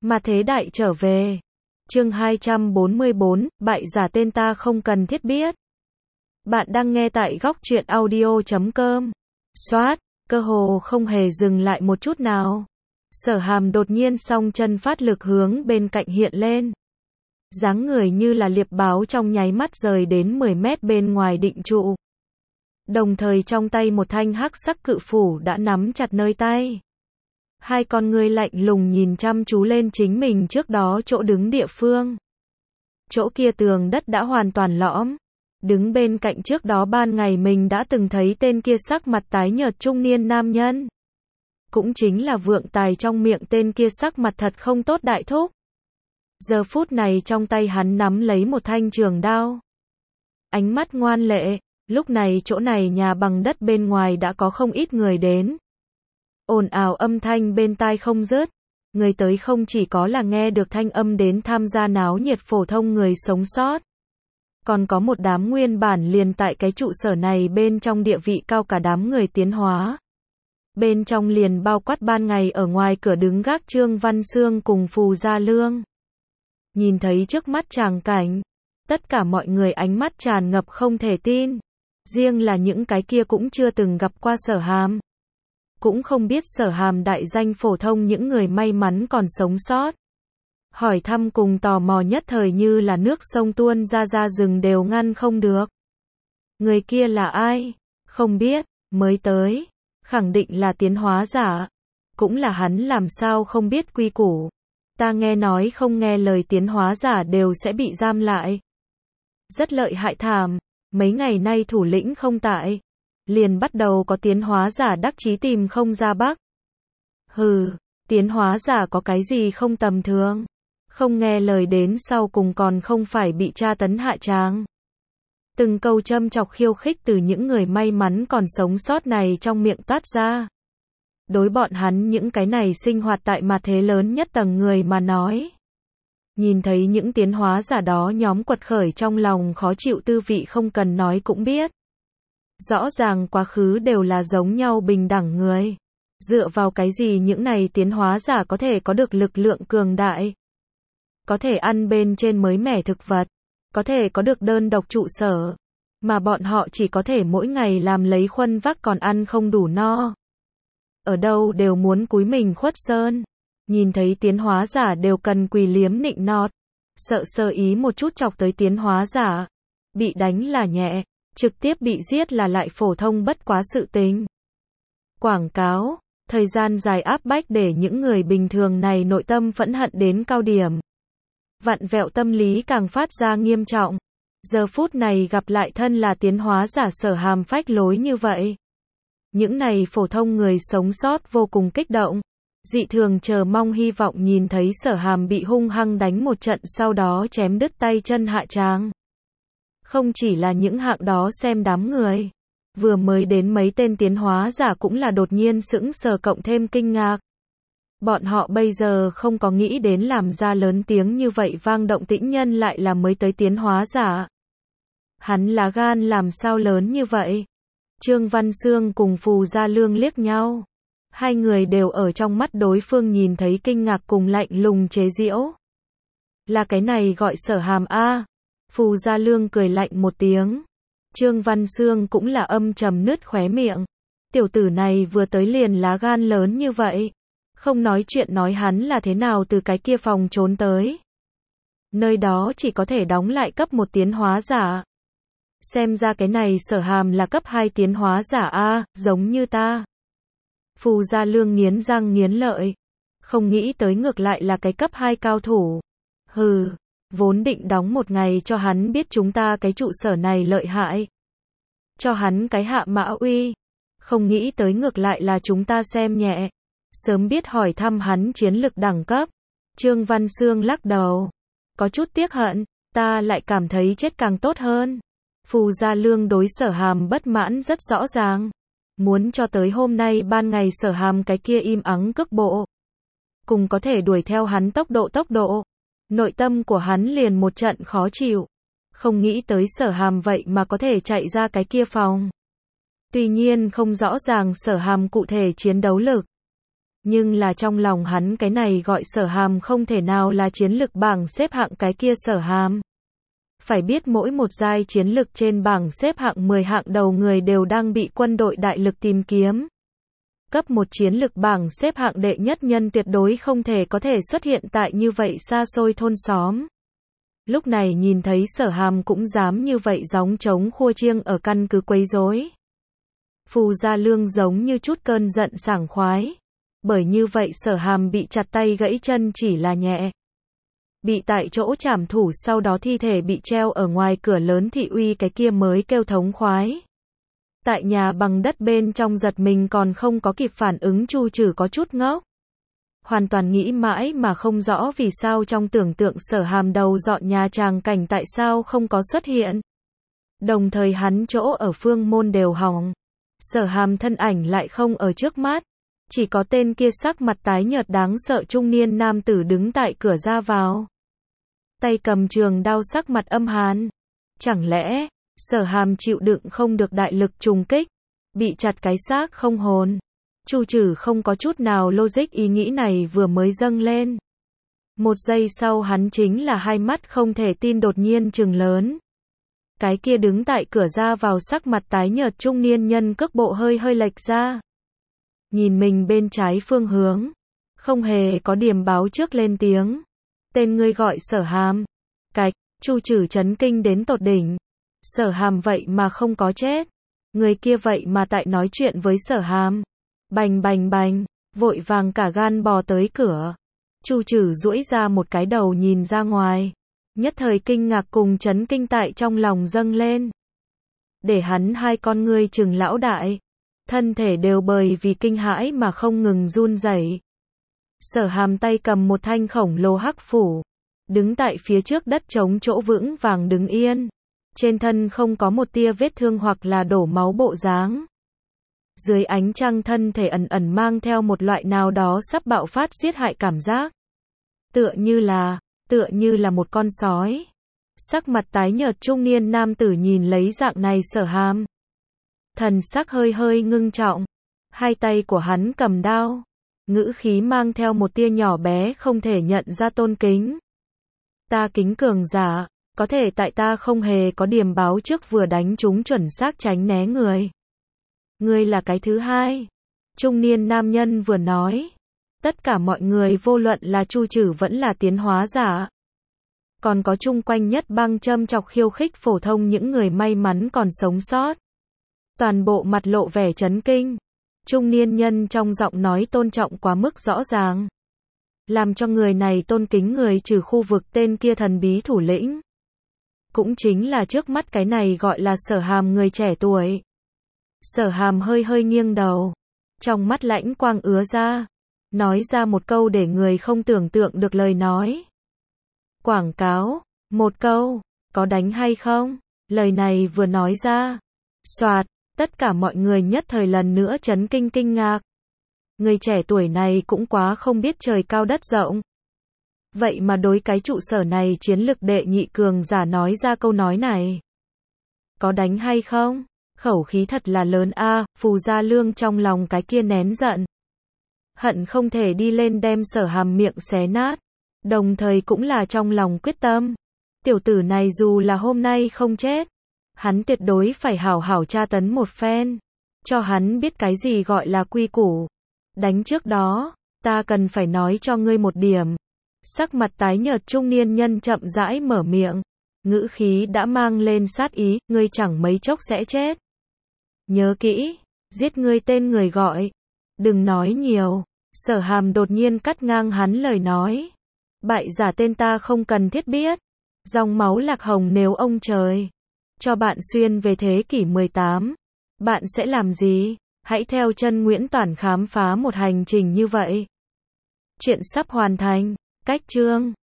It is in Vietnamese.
Mà thế đại trở về. Chương 244, bại giả tên ta không cần thiết biết. Bạn đang nghe tại góc truyện audio.com. Soát, cơ hồ không hề dừng lại một chút nào. Sở Hàm đột nhiên song chân phát lực hướng bên cạnh hiện lên. Dáng người như là liệp báo trong nháy mắt rời đến 10 mét bên ngoài định trụ. Đồng thời trong tay một thanh hắc sắc cự phủ đã nắm chặt nơi tay. Hai con ngươi lạnh lùng nhìn chăm chú lên chính mình trước đó chỗ đứng địa phương. Chỗ kia tường đất đã hoàn toàn lõm. Đứng bên cạnh trước đó ban ngày mình đã từng thấy tên kia sắc mặt tái nhợt trung niên nam nhân. Cũng chính là vượng tài trong miệng tên kia sắc mặt thật không tốt đại thúc. Giờ phút này trong tay hắn nắm lấy một thanh trường đao. Ánh mắt ngoan lệ, lúc này chỗ này nhà bằng đất bên ngoài đã có không ít người đến. Ồn ào âm thanh bên tai không dứt. Người tới không chỉ có là nghe được thanh âm đến tham gia náo nhiệt phổ thông người sống sót. Còn có một đám nguyên bản liền tại cái trụ sở này bên trong địa vị cao cả đám người tiến hóa. Bên trong liền bao quát ban ngày ở ngoài cửa đứng gác Trương Văn Xương cùng Phù Gia Lương. Nhìn thấy trước mắt tràng cảnh, tất cả mọi người ánh mắt tràn ngập không thể tin. Riêng là những cái kia cũng chưa từng gặp qua Sở Hàm. Cũng không biết Sở Hàm đại danh phổ thông những người may mắn còn sống sót. Hỏi thăm cùng tò mò nhất thời như là nước sông tuôn ra rừng đều ngăn không được. Người kia là ai? Không biết, mới tới. Khẳng định là tiến hóa giả. Cũng là hắn làm sao không biết quy củ. Ta nghe nói không nghe lời tiến hóa giả đều sẽ bị giam lại. Rất lợi hại thảm. Mấy ngày nay thủ lĩnh không tại. Liền bắt đầu có tiến hóa giả đắc chí tìm không ra bắc. Hừ, tiến hóa giả có cái gì không tầm thường. Không nghe lời đến sau cùng còn không phải bị tra tấn hạ tràng. Từng câu châm chọc khiêu khích từ những người may mắn còn sống sót này trong miệng toát ra. Đối bọn hắn những cái này sinh hoạt tại mặt thế lớn nhất tầng người mà nói. Nhìn thấy những tiến hóa giả đó nhóm quật khởi trong lòng khó chịu tư vị không cần nói cũng biết. Rõ ràng quá khứ đều là giống nhau bình đẳng người. Dựa vào cái gì những này tiến hóa giả có thể có được lực lượng cường đại. Có thể ăn bên trên mới mẻ thực vật. Có thể có được đơn độc trụ sở. Mà bọn họ chỉ có thể mỗi ngày làm lấy khuân vác còn ăn không đủ no. Ở đâu đều muốn cúi mình khuất sơn. Nhìn thấy tiến hóa giả đều cần quỳ liếm nịnh nọt. Sợ sơ ý một chút chọc tới tiến hóa giả. Bị đánh là nhẹ. Trực tiếp bị giết là lại phổ thông bất quá sự tình. Quảng cáo. Thời gian dài áp bách để những người bình thường này nội tâm phẫn hận đến cao điểm. Vặn vẹo tâm lý càng phát ra nghiêm trọng. Giờ phút này gặp lại thân là tiến hóa giả Sở Hàm phách lối như vậy. Những này phổ thông người sống sót vô cùng kích động. Dị thường chờ mong hy vọng nhìn thấy Sở Hàm bị hung hăng đánh một trận sau đó chém đứt tay chân hạ tràng. Không chỉ là những hạng đó xem đám người. Vừa mới đến mấy tên tiến hóa giả cũng là đột nhiên sững sờ cộng thêm kinh ngạc. Bọn họ bây giờ không có nghĩ đến làm ra lớn tiếng như vậy vang động tĩnh nhân lại là mới tới tiến hóa giả. Hắn lá gan làm sao lớn như vậy? Trương Văn Xương cùng Phù Gia Lương liếc nhau. Hai người đều ở trong mắt đối phương nhìn thấy kinh ngạc cùng lạnh lùng chế giễu. Là cái này gọi Sở Hàm a. Phù Gia Lương cười lạnh một tiếng. Trương Văn Xương cũng là âm trầm nứt khóe miệng. Tiểu tử này vừa tới liền lá gan lớn như vậy. Không nói chuyện nói hắn là thế nào từ cái kia phòng trốn tới. Nơi đó chỉ có thể đóng lại cấp 1 tiến hóa giả. Xem ra cái này Sở Hàm là cấp 2 tiến hóa giả a, giống như ta. Phù Gia Lương nghiến răng nghiến lợi. Không nghĩ tới ngược lại là cái cấp 2 cao thủ. Hừ, vốn định đóng một ngày cho hắn biết chúng ta cái trụ sở này lợi hại. Cho hắn cái hạ mã uy. Không nghĩ tới ngược lại là chúng ta xem nhẹ. Sớm biết hỏi thăm hắn chiến lực đẳng cấp. Trương Văn Xương lắc đầu. Có chút tiếc hận, ta lại cảm thấy chết càng tốt hơn. Phù Gia Lương đối Sở Hàm bất mãn rất rõ ràng. Muốn cho tới hôm nay ban ngày Sở Hàm cái kia im ắng cước bộ. Cùng có thể đuổi theo hắn tốc độ. Nội tâm của hắn liền một trận khó chịu. Không nghĩ tới Sở Hàm vậy mà có thể chạy ra cái kia phòng. Tuy nhiên không rõ ràng Sở Hàm cụ thể chiến đấu lực. Nhưng là trong lòng hắn cái này gọi Sở Hàm không thể nào là chiến lực bảng xếp hạng cái kia Sở Hàm. Phải biết mỗi một giai chiến lực trên bảng xếp hạng 10 hạng đầu người đều đang bị quân đội đại lực tìm kiếm. Cấp 1 chiến lực bảng xếp hạng đệ nhất nhân tuyệt đối không thể có thể xuất hiện tại như vậy xa xôi thôn xóm. Lúc này nhìn thấy Sở Hàm cũng dám như vậy gióng trống khua chiêng ở căn cứ quấy rối. Phù Gia Lương giống như chút cơn giận sảng khoái. Bởi như vậy Sở Hàm bị chặt tay gãy chân chỉ là nhẹ. Bị tại chỗ trảm thủ sau đó thi thể bị treo ở ngoài cửa lớn thị uy cái kia mới kêu thống khoái. Tại nhà bằng đất bên trong giật mình còn không có kịp phản ứng Chu Trử có chút ngốc. Hoàn toàn nghĩ mãi mà không rõ vì sao trong tưởng tượng Sở Hàm đầu dọn nhà tràng cảnh tại sao không có xuất hiện. Đồng thời hắn chỗ ở phương môn đều hỏng. Sở Hàm thân ảnh lại không ở trước mắt. Chỉ có tên kia sắc mặt tái nhợt đáng sợ trung niên nam tử đứng tại cửa ra vào. Tay cầm trường đao sắc mặt âm hàn. Chẳng lẽ, Sở Hàm chịu đựng không được đại lực trùng kích, bị chặt cái xác không hồn. Chu Trử không có chút nào logic ý nghĩ này vừa mới dâng lên. Một giây sau hắn chính là hai mắt không thể tin đột nhiên trừng lớn. Cái kia đứng tại cửa ra vào sắc mặt tái nhợt trung niên nhân cước bộ hơi hơi lệch ra. Nhìn mình bên trái phương hướng. Không hề có điểm báo trước lên tiếng. Tên ngươi gọi Sở Hàm. Cạch, Chu Trử chấn kinh đến tột đỉnh. Sở Hàm vậy mà không có chết. Người kia vậy mà tại nói chuyện với Sở Hàm. Bành bành bành, vội vàng cả gan bò tới cửa. Chu Trử duỗi ra một cái đầu nhìn ra ngoài. Nhất thời kinh ngạc cùng chấn kinh tại trong lòng dâng lên. Để hắn hai con ngươi trừng lão đại. Thân thể đều bởi vì kinh hãi mà không ngừng run rẩy. Sở Hàm tay cầm một thanh khổng lồ hắc phủ. Đứng tại phía trước đất trống chỗ vững vàng đứng yên. Trên thân không có một tia vết thương hoặc là đổ máu bộ dáng. Dưới ánh trăng thân thể ẩn ẩn mang theo một loại nào đó sắp bạo phát giết hại cảm giác. Tựa như là một con sói. Sắc mặt tái nhợt trung niên nam tử nhìn lấy dạng này Sở Hàm. Thần sắc hơi hơi ngưng trọng. Hai tay của hắn cầm đao. Ngữ khí mang theo một tia nhỏ bé không thể nhận ra tôn kính. Ta kính cường giả, có thể tại ta không hề có điểm báo trước vừa đánh trúng chuẩn xác tránh né người. Ngươi là cái thứ hai. Trung niên nam nhân vừa nói. Tất cả mọi người vô luận là Chu Trử vẫn là tiến hóa giả. Còn có chung quanh nhất băng châm chọc khiêu khích phổ thông những người may mắn còn sống sót. Toàn bộ mặt lộ vẻ chấn kinh. Trung niên nhân trong giọng nói tôn trọng quá mức rõ ràng. Làm cho người này tôn kính người trừ khu vực tên kia thần bí thủ lĩnh. Cũng chính là trước mắt cái này gọi là Sở Hàm người trẻ tuổi. Sở Hàm hơi hơi nghiêng đầu. Trong mắt lãnh quang ứa ra. Nói ra một câu để người không tưởng tượng được lời nói. Quảng cáo, một câu, có đánh hay không? Lời này vừa nói ra. Soạt, tất cả mọi người nhất thời lần nữa chấn kinh kinh ngạc. Người trẻ tuổi này cũng quá không biết trời cao đất rộng. Vậy mà đối cái trụ sở này chiến lực đệ nhị cường giả nói ra câu nói này. Có đánh hay không? Khẩu khí thật là lớn a. Phù Gia Lương trong lòng cái kia nén giận. Hận không thể đi lên đem Sở Hàm miệng xé nát. Đồng thời cũng là trong lòng quyết tâm. Tiểu tử này dù là hôm nay không chết. Hắn tuyệt đối phải hảo hảo tra tấn một phen. Cho hắn biết cái gì gọi là quy củ. Đánh trước đó, ta cần phải nói cho ngươi một điểm. Sắc mặt tái nhợt trung niên nhân chậm rãi mở miệng. Ngữ khí đã mang lên sát ý, ngươi chẳng mấy chốc sẽ chết. Nhớ kỹ, giết ngươi tên người gọi. Đừng nói nhiều. Sở Hàm đột nhiên cắt ngang hắn lời nói. Bại giả tên ta không cần thiết biết. Dòng máu lạc hồng nếu ông trời cho bạn xuyên về thế kỷ 18, bạn sẽ làm gì? Hãy theo chân Nguyễn Toản khám phá một hành trình như vậy. Chuyện sắp hoàn thành. Cách chương